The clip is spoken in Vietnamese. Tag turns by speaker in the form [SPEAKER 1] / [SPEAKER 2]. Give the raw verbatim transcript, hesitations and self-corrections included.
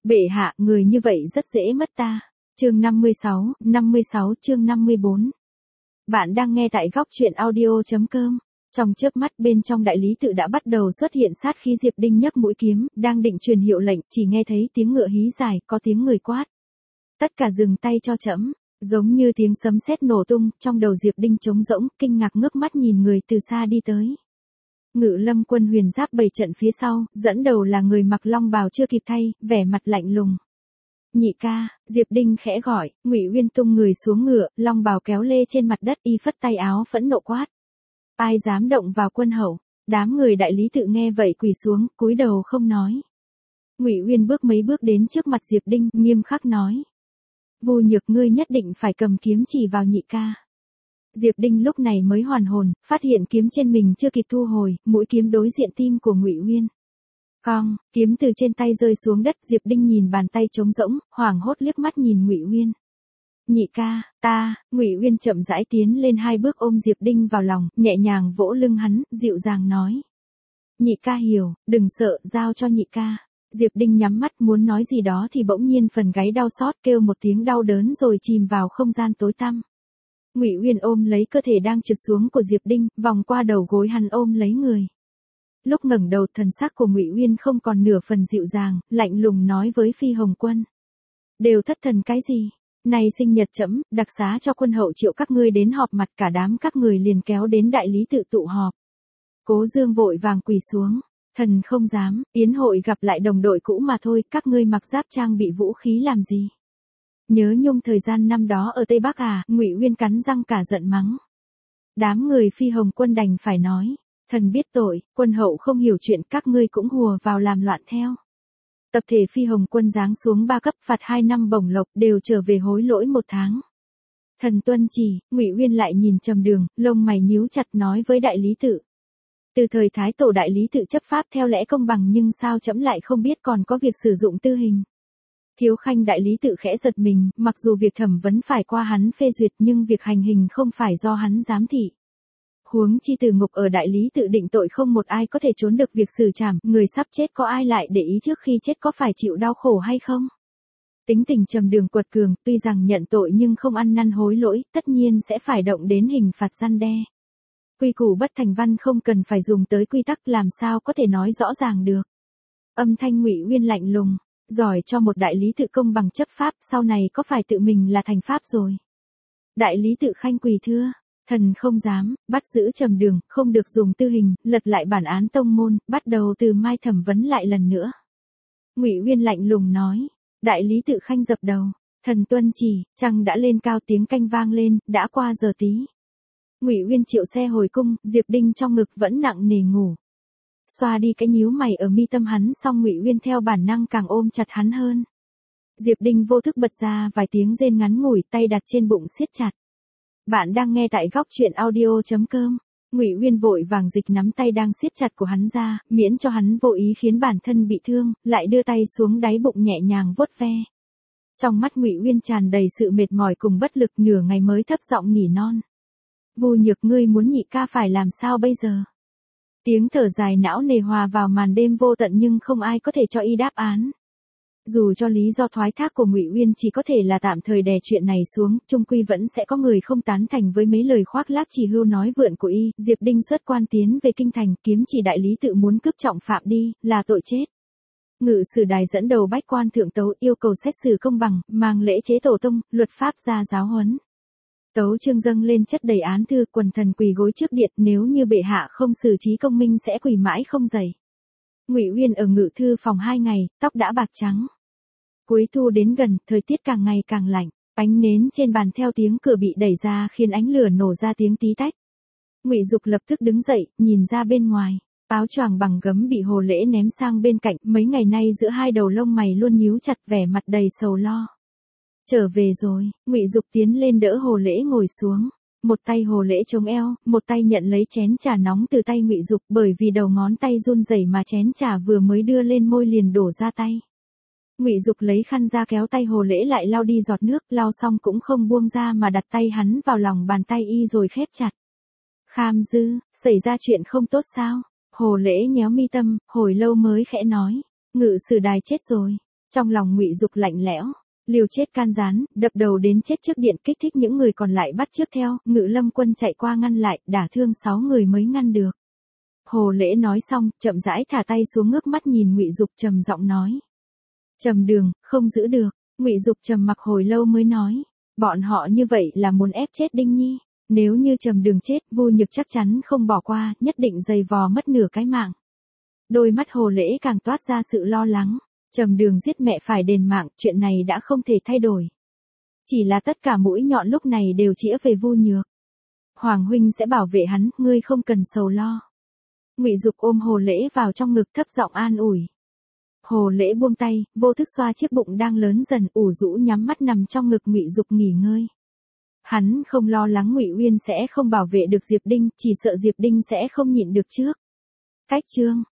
[SPEAKER 1] Bệ hạ, người như vậy rất dễ mất ta. Chương năm mươi sáu, năm mươi sáu chương năm mươi bốn. Bạn đang nghe tại góc truyện audio chấm com. Trong chớp mắt bên trong đại lý tự đã bắt đầu xuất hiện sát khí. Diệp Đinh nhấc mũi kiếm, đang định truyền hiệu lệnh, chỉ nghe thấy tiếng ngựa hí dài, có tiếng người quát. Tất cả dừng tay cho trẫm. Giống như tiếng sấm sét nổ tung, trong đầu Diệp Đinh trống rỗng, kinh ngạc ngước mắt nhìn người từ xa đi tới. Ngự Lâm quân huyền giáp bày trận phía sau, dẫn đầu là người mặc long bào chưa kịp thay, vẻ mặt lạnh lùng. Nhị ca, Diệp Đinh khẽ gọi, Ngụy Uyên tung người xuống ngựa, long bào kéo lê trên mặt đất, y phất tay áo phẫn nộ quát. Ai dám động vào quân hậu? Đám người đại lý tự nghe vậy quỳ xuống, cúi đầu không nói. Ngụy Uyên bước mấy bước đến trước mặt Diệp Đinh, nghiêm khắc nói. Vu Nhược, ngươi nhất định phải cầm kiếm chỉ vào nhị ca. Diệp Đinh lúc này mới hoàn hồn, phát hiện kiếm trên mình chưa kịp thu hồi, mũi kiếm đối diện tim của Ngụy Uyên. Cong, kiếm từ trên tay rơi xuống đất, Diệp Đinh nhìn bàn tay trống rỗng, hoảng hốt liếc mắt nhìn Ngụy Uyên. Nhị ca, ta, Ngụy Uyên chậm rãi tiến lên hai bước ôm Diệp Đinh vào lòng, nhẹ nhàng vỗ lưng hắn, dịu dàng nói. Nhị ca hiểu, đừng sợ, giao cho nhị ca. Diệp Đinh nhắm mắt muốn nói gì đó thì bỗng nhiên phần gáy đau xót, kêu một tiếng đau đớn rồi chìm vào không gian tối tăm. Ngụy Uyên ôm lấy cơ thể đang trượt xuống của Diệp Đinh, vòng qua đầu gối hắn ôm lấy người. Lúc ngẩng đầu, thần sắc của Ngụy Uyên không còn nửa phần dịu dàng, lạnh lùng nói với Phi Hồng Quân. Đều thất thần cái gì? Này sinh nhật trẫm, đặc xá cho quân hậu triệu các ngươi đến họp mặt, cả đám các người liền kéo đến đại lý tự tụ họp. Cố Dương vội vàng quỳ xuống. Thần không dám, yến hội gặp lại đồng đội cũ mà thôi, các ngươi mặc giáp trang bị vũ khí làm gì? Nhớ nhung thời gian năm đó ở Tây Bắc à? Ngụy Uyên cắn răng cả giận mắng. Đám người Phi Hồng Quân đành phải nói. Thần biết tội, quân hậu không hiểu chuyện, các ngươi cũng hùa vào làm loạn theo. Tập thể Phi Hồng Quân giáng xuống ba cấp, phạt hai năm bổng lộc, đều trở về hối lỗi một tháng. Thần tuân chỉ. Ngụy Uyên lại nhìn Trầm Đường, lông mày nhíu chặt nói với đại lý tự. Từ thời Thái Tổ đại lý tự chấp pháp theo lẽ công bằng, nhưng sao trẫm lại không biết còn có việc sử dụng tư hình. Thiếu Khanh đại lý tự khẽ giật mình, mặc dù việc thẩm vấn phải qua hắn phê duyệt nhưng việc hành hình không phải do hắn giám thị. Huống chi từ ngục ở đại lý tự định tội không một ai có thể trốn được việc xử trảm, người sắp chết có ai lại để ý trước khi chết có phải chịu đau khổ hay không? Tính tình Trầm Đường quật cường, tuy rằng nhận tội nhưng không ăn năn hối lỗi, tất nhiên sẽ phải động đến hình phạt răn đe. Quy củ bất thành văn không cần phải dùng tới quy tắc, làm sao có thể nói rõ ràng được. Âm thanh Ngụy Uyên lạnh lùng, giỏi cho một đại lý tự công bằng chấp pháp, sau này có phải tự mình là thành pháp rồi. Đại lý tự khanh quỳ thưa, thần không dám, bắt giữ Trầm Đường, không được dùng tư hình, lật lại bản án tông môn, bắt đầu từ mai thẩm vấn lại lần nữa. Ngụy Uyên lạnh lùng nói, đại lý tự khanh dập đầu, thần tuân chỉ. Trăng đã lên cao, tiếng canh vang lên, đã qua giờ tí. Ngụy Uyên triệu xe hồi cung, Diệp Đinh trong ngực vẫn nặng nề ngủ. Xoa đi cái nhíu mày ở mi tâm hắn, xong Ngụy Uyên theo bản năng càng ôm chặt hắn hơn. Diệp Đinh vô thức bật ra vài tiếng rên ngắn ngủi, tay đặt trên bụng siết chặt. Bạn đang nghe tại góc truyện audio chấm com. Ngụy Uyên vội vàng dịch nắm tay đang siết chặt của hắn ra, miễn cho hắn vô ý khiến bản thân bị thương, lại đưa tay xuống đáy bụng nhẹ nhàng vuốt ve. Trong mắt Ngụy Uyên tràn đầy sự mệt mỏi cùng bất lực, nửa ngày mới thấp giọng nỉ non. Vu Nhược, ngươi muốn nhị ca phải làm sao bây giờ? Tiếng thở dài não nề hòa vào màn đêm vô tận nhưng không ai có thể cho y đáp án. Dù cho lý do thoái thác của Ngụy Uyên chỉ có thể là tạm thời đè chuyện này xuống, chung quy vẫn sẽ có người không tán thành với mấy lời khoác lác chỉ hưu nói vượn của y. Diệp Đinh xuất quan tiến về kinh thành, kiếm chỉ đại lý tự muốn cướp trọng phạm đi, là tội chết. Ngự sử đài dẫn đầu bách quan thượng tấu, yêu cầu xét xử công bằng, mang lễ chế tổ tông, luật pháp ra giáo huấn. Tấu chương dâng lên chất đầy án thư, quần thần quỳ gối trước điện, nếu như bệ hạ không xử trí công minh sẽ quỳ mãi không dậy. Ngụy Uyên ở ngự thư phòng hai ngày, tóc đã bạc trắng. Cuối thu đến gần, thời tiết càng ngày càng lạnh, ánh nến trên bàn theo tiếng cửa bị đẩy ra khiến ánh lửa nổ ra tiếng tí tách. Ngụy Dục lập tức đứng dậy, nhìn ra bên ngoài, áo choàng bằng gấm bị Hồ Lễ ném sang bên cạnh, mấy ngày nay giữa hai đầu lông mày luôn nhíu chặt, vẻ mặt đầy sầu lo. Trở về rồi. Ngụy Dục tiến lên đỡ Hồ Lễ ngồi xuống. Một tay Hồ Lễ chống eo, một tay nhận lấy chén trà nóng từ tay Ngụy Dục, bởi vì đầu ngón tay run rẩy mà chén trà vừa mới đưa lên môi liền đổ ra tay. Ngụy Dục lấy khăn ra kéo tay Hồ Lễ lại lau đi giọt nước, lau xong cũng không buông ra mà đặt tay hắn vào lòng bàn tay y rồi khép chặt. Kham Dư, xảy ra chuyện không tốt sao? Hồ Lễ nhéo mi tâm, hồi lâu mới khẽ nói, ngự sử đài chết rồi. Trong lòng Ngụy Dục lạnh lẽo, liều chết can gián, đập đầu đến chết trước điện kích thích những người còn lại bắt chước theo, Ngự Lâm quân chạy qua ngăn lại, đả thương sáu người mới ngăn được. Hồ Lễ nói xong, chậm rãi thả tay xuống ngước mắt nhìn Ngụy Dục trầm giọng nói. Trầm Đường, không giữ được. Ngụy Dục trầm mặc hồi lâu mới nói, bọn họ như vậy là muốn ép chết Đinh Nhi, nếu như Trầm Đường chết, Vu Nhược chắc chắn không bỏ qua, nhất định giày vò mất nửa cái mạng. Đôi mắt Hồ Lễ càng toát ra sự lo lắng, Trầm Đường giết mẹ phải đền mạng, chuyện này đã không thể thay đổi. Chỉ là tất cả mũi nhọn lúc này đều chĩa về Vu Nhược. Hoàng huynh sẽ bảo vệ hắn, ngươi không cần sầu lo. Ngụy Dục ôm Hồ Lễ vào trong ngực thấp giọng an ủi. Hồ Lễ buông tay, vô thức xoa chiếc bụng đang lớn dần, ủ rũ nhắm mắt nằm trong ngực Ngụy Dục nghỉ ngơi. Hắn không lo lắng Ngụy Uyên sẽ không bảo vệ được Diệp Đinh, chỉ sợ Diệp Đinh sẽ không nhịn được trước. Cách chương